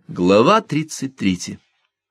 Глава 33.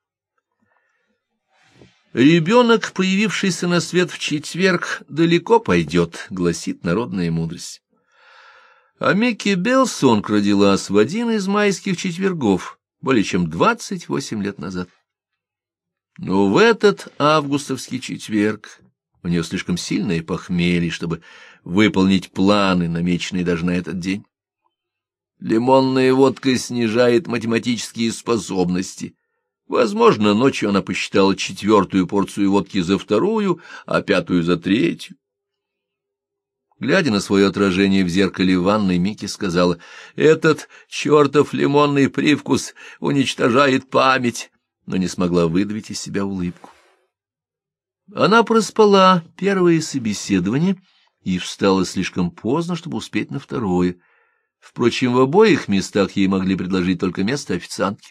«Ребенок, появившийся на свет в четверг, далеко пойдет», — гласит народная мудрость. А Микки Белсонг родилась в один из майских четвергов, более чем 28 лет назад. Но в этот августовский четверг у нее слишком сильное похмелье, чтобы выполнить планы, намеченные даже на этот день. Лимонная водка снижает математические способности. Возможно, ночью она посчитала 4-ю порцию водки за 2-ю, а 5-ю за 3-ю. Глядя на свое отражение в зеркале в ванной, Микки сказала: «Этот чертов лимонный привкус уничтожает память», но не смогла выдавить из себя улыбку. Она проспала первое собеседование и встала слишком поздно, чтобы успеть на второе. Впрочем, в обоих местах ей могли предложить только место официантки.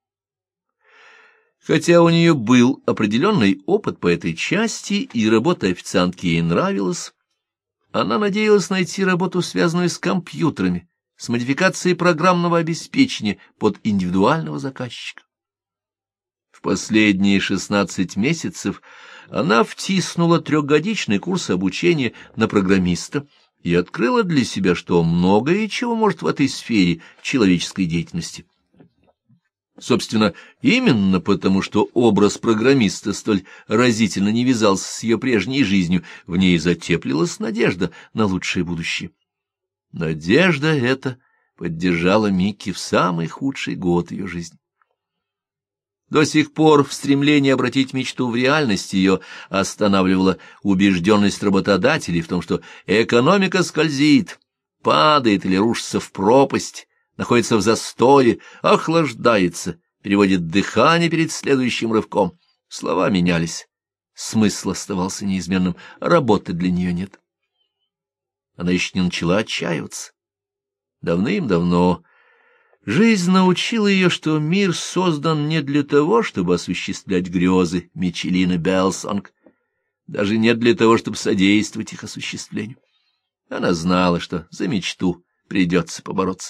Хотя у нее был определенный опыт по этой части, и работа официантки ей нравилась, она надеялась найти работу, связанную с компьютерами, с модификацией программного обеспечения под индивидуального заказчика. В последние 16 месяцев она втиснула 3-годичный курс обучения на программиста и открыла для себя, что многое чего может в этой сфере человеческой деятельности. Собственно, именно потому, что образ программиста столь разительно не вязался с ее прежней жизнью, в ней затеплилась надежда на лучшее будущее. Надежда эта поддержала Микки в самый худший год ее жизни. До сих пор в стремлении обратить мечту в реальность ее останавливала убежденность работодателей в том, что экономика скользит, падает или рушится в пропасть, находится в застое, охлаждается, переводит дыхание перед следующим рывком. Слова менялись, смысл оставался неизменным, работы для нее нет. Она еще не начала отчаиваться. Давным-давно жизнь научила ее, что мир создан не для того, чтобы осуществлять грезы Мичелины Белсонг, даже не для того, чтобы содействовать их осуществлению. Она знала, что за мечту придется побороться.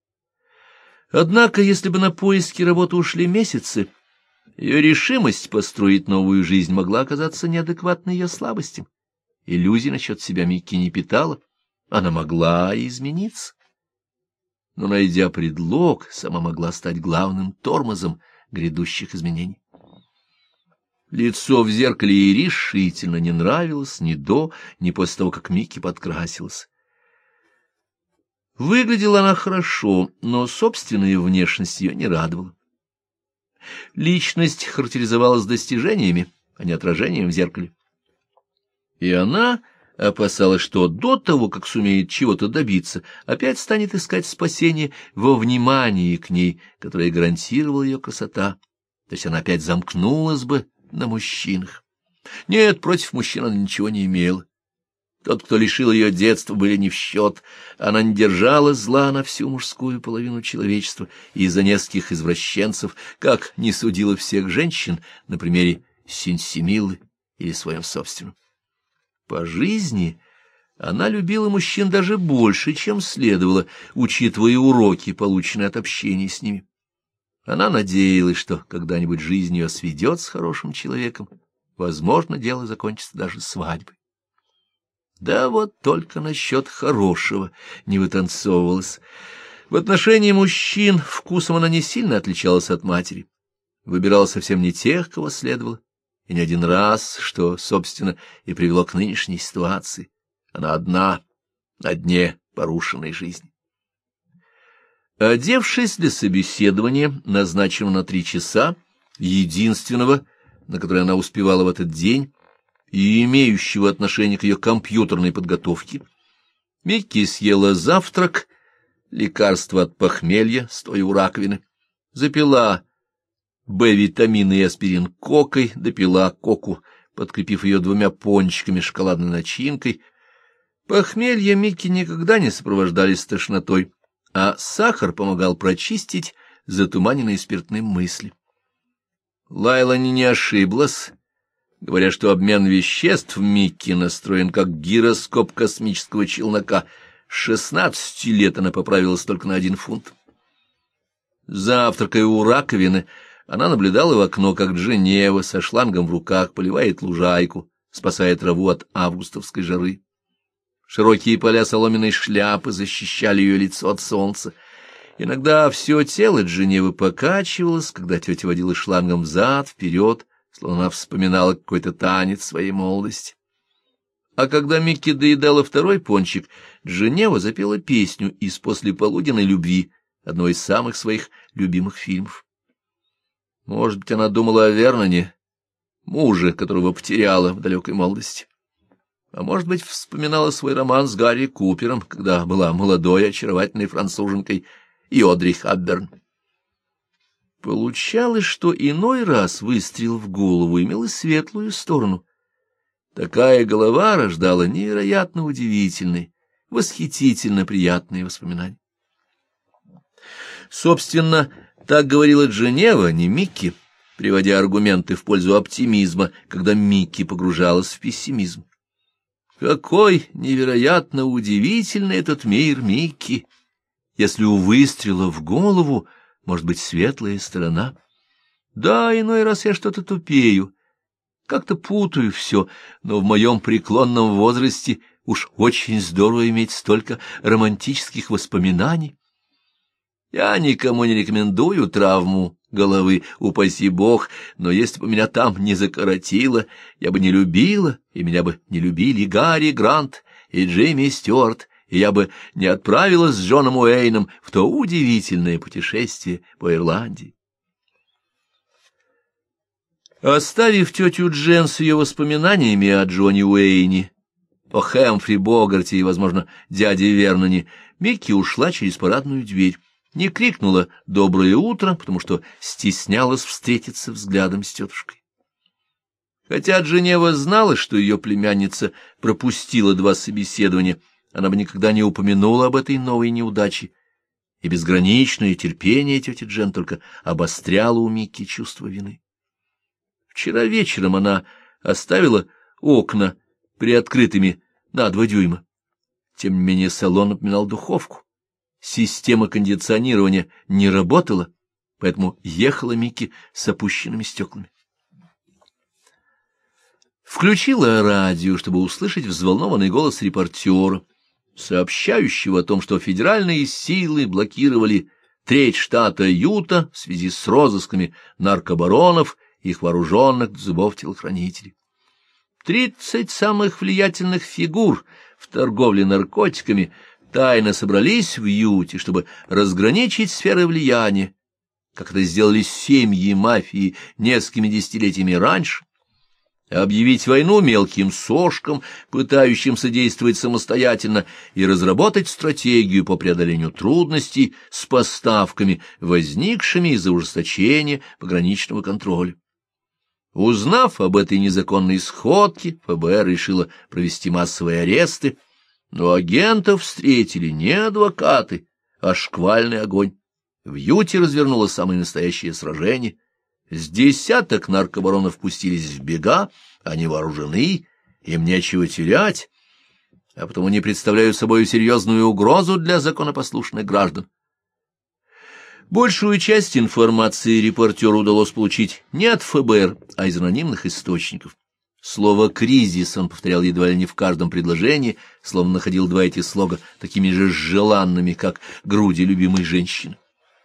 Однако, если бы на поиски работы ушли месяцы, ее решимость построить новую жизнь могла оказаться неадекватной ее слабостям. Иллюзий насчет себя Микки не питала, она могла измениться. Но, найдя предлог, сама могла стать главным тормозом грядущих изменений. Лицо в зеркале ей решительно не нравилось ни до, ни после того, как Микки подкрасилась. Выглядела она хорошо, но собственная внешность ее не радовала. Личность характеризовалась достижениями, а не отражением в зеркале. И она опасалась, что до того, как сумеет чего-то добиться, опять станет искать спасение во внимании к ней, которое гарантировала ее красота. То есть она опять замкнулась бы на мужчинах. Нет, против мужчин она ничего не имела. Тот, кто лишил ее детства, были не в счет. Она не держала зла на всю мужскую половину человечества и из-за нескольких извращенцев, как не судила всех женщин на примере Синсимилы или своем собственном. По жизни она любила мужчин даже больше, чем следовало, учитывая уроки, полученные от общения с ними. Она надеялась, что когда-нибудь жизнь ее сведет с хорошим человеком, возможно, дело закончится даже свадьбой. Да вот только насчет хорошего не вытанцовывалась. В отношении мужчин вкусом она не сильно отличалась от матери. Выбирала совсем не тех, кого следовало, и не один раз, что, собственно, и привело к нынешней ситуации. Она одна, на дне порушенной жизни. Одевшись для собеседования, назначенного на 3 часа, единственного, на которое она успевала в этот день, и имеющего отношение к ее компьютерной подготовке, Микки съела завтрак, лекарство от похмелья, стоя у раковины, запила Б-витамины и аспирин кокой, допила коку, подкрепив ее 2 пончиками с шоколадной начинкой. Похмелье Микки никогда не сопровождались тошнотой, а сахар помогал прочистить затуманенные спиртным мысли. Лайла не ошиблась, говоря, что обмен веществ Микки настроен как гироскоп космического челнока. С 16 лет она поправилась только на 1 фунт. Завтракая у раковины, она наблюдала в окно, как Женева со шлангом в руках поливает лужайку, спасая траву от августовской жары. Широкие поля соломенной шляпы защищали ее лицо от солнца. Иногда все тело Женевы покачивалось, когда тетя водила шлангом взад-вперед, словно она вспоминала какой-то танец своей молодости. А когда Микки доедала второй пончик, Женева запела песню из «Послеполуденной любви», одной из самых своих любимых фильмов. Может быть, она думала о Верноне, муже, которого потеряла в далекой молодости. А может быть, вспоминала свой роман с Гарри Купером, когда была молодой, очаровательной француженкой, и Одри Хепберн. Получалось, что иной раз выстрел в голову имел и светлую сторону. Такая голова рождала невероятно удивительные, восхитительно приятные воспоминания. Собственно, так говорила Женева, не Микки, приводя аргументы в пользу оптимизма, когда Микки погружалась в пессимизм. Какой невероятно удивительный этот мир, Микки! Если у выстрела в голову может быть светлая сторона. Да, иной раз я что-то тупею, как-то путаю все, но в моем преклонном возрасте уж очень здорово иметь столько романтических воспоминаний. Я никому не рекомендую травму головы, упаси бог, но если бы меня там не закоротило, я бы не любила, и меня бы не любили Гарри Грант и Джимми Стюарт, и я бы не отправилась с Джоном Уэйном в то удивительное путешествие по Ирландии. Оставив тетю Джен с ее воспоминаниями о Джоне Уэйне, о Хэмфри Богарте и, возможно, дяде Верноне, Микки ушла через парадную дверь. Не крикнула «доброе утро», потому что стеснялась встретиться взглядом с тетушкой. Хотя Женева знала, что ее племянница пропустила 2 собеседования, она бы никогда не упомянула об этой новой неудаче, и безграничное терпение тети Джен только обостряло у Микки чувство вины. Вчера вечером она оставила окна приоткрытыми на 2 дюйма. Тем не менее салон напоминал духовку. Система кондиционирования не работала, поэтому ехала Микки с опущенными стеклами. Включила радио, чтобы услышать взволнованный голос репортера, сообщающего о том, что федеральные силы блокировали треть штата Юта в связи с розысками наркобаронов и их вооруженных до зубов телохранителей. 30 самых влиятельных фигур в торговле наркотиками тайно собрались в Юте, чтобы разграничить сферы влияния, как это сделали семьи мафии несколькими десятилетиями раньше, объявить войну мелким сошкам, пытающимся действовать самостоятельно, и разработать стратегию по преодолению трудностей с поставками, возникшими из-за ужесточения пограничного контроля. Узнав об этой незаконной сходке, ФБР решило провести массовые аресты, но агентов встретили не адвокаты, а шквальный огонь. В Юте развернулось самое настоящее сражение. С десяток наркобаронов пустились в бега, они вооружены, им нечего терять, а потому не представляют собой серьезную угрозу для законопослушных граждан. Большую часть информации репортеру удалось получить не от ФБР, а из анонимных источников. Слово «кризис» он повторял едва ли не в каждом предложении, словно находил 2 эти слога такими же желанными, как груди любимой женщины.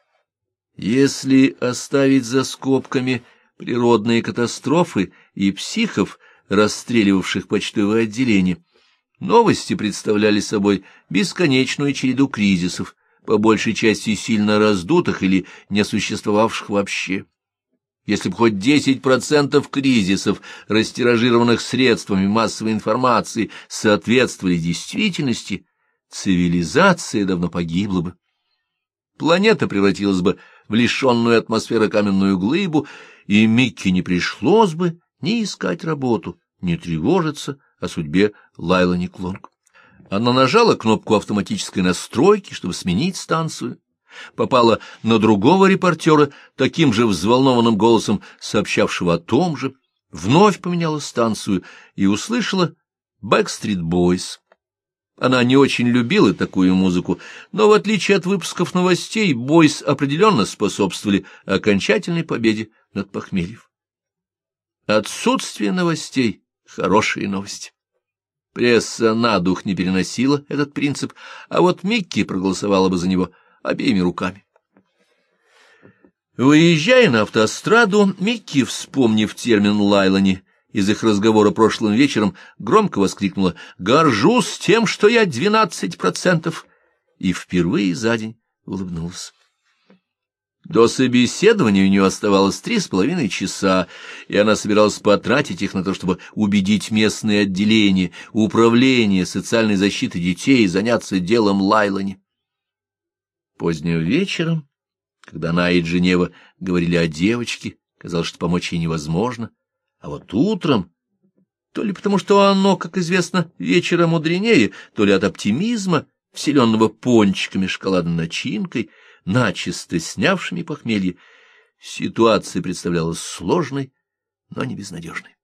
Если оставить за скобками природные катастрофы и психов, расстреливавших почтовое отделение, новости представляли собой бесконечную череду кризисов, по большей части сильно раздутых или не существовавших вообще. Если бы хоть 10% кризисов, растиражированных средствами массовой информации, соответствовали действительности, цивилизация давно погибла бы. Планета превратилась бы в лишенную атмосферы каменную глыбу, и Микки не пришлось бы ни искать работу, ни тревожиться о судьбе Лайлани Клонг. Она нажала кнопку автоматической настройки, чтобы сменить станцию, попала на другого репортера, таким же взволнованным голосом сообщавшего о том же, вновь поменяла станцию и услышала Backstreet Boys. Она не очень любила такую музыку, но, в отличие от выпусков новостей, Бойс определенно способствовали окончательной победе над похмельем. Отсутствие новостей — хорошие новости. Пресса на дух не переносила этот принцип, а вот Микки проголосовала бы за него обеими руками. Выезжая на автостраду, Микки, вспомнив термин «Лайлани» из их разговора прошлым вечером, громко воскликнула: «Горжусь тем, что я 12%!» и впервые за день улыбнулась. До собеседования у нее оставалось 3,5 часа, и она собиралась потратить их на то, чтобы убедить местные отделения, управление социальной защиты детей заняться делом Лайлани. Поздним вечером, когда она и Дженева говорили о девочке, казалось, что помочь ей невозможно, а вот утром, то ли потому, что оно, как известно, вечером мудренее, то ли от оптимизма, вселенного пончиками шоколадной начинкой, начисто снявшими похмелье, ситуация представлялась сложной, но не безнадежной.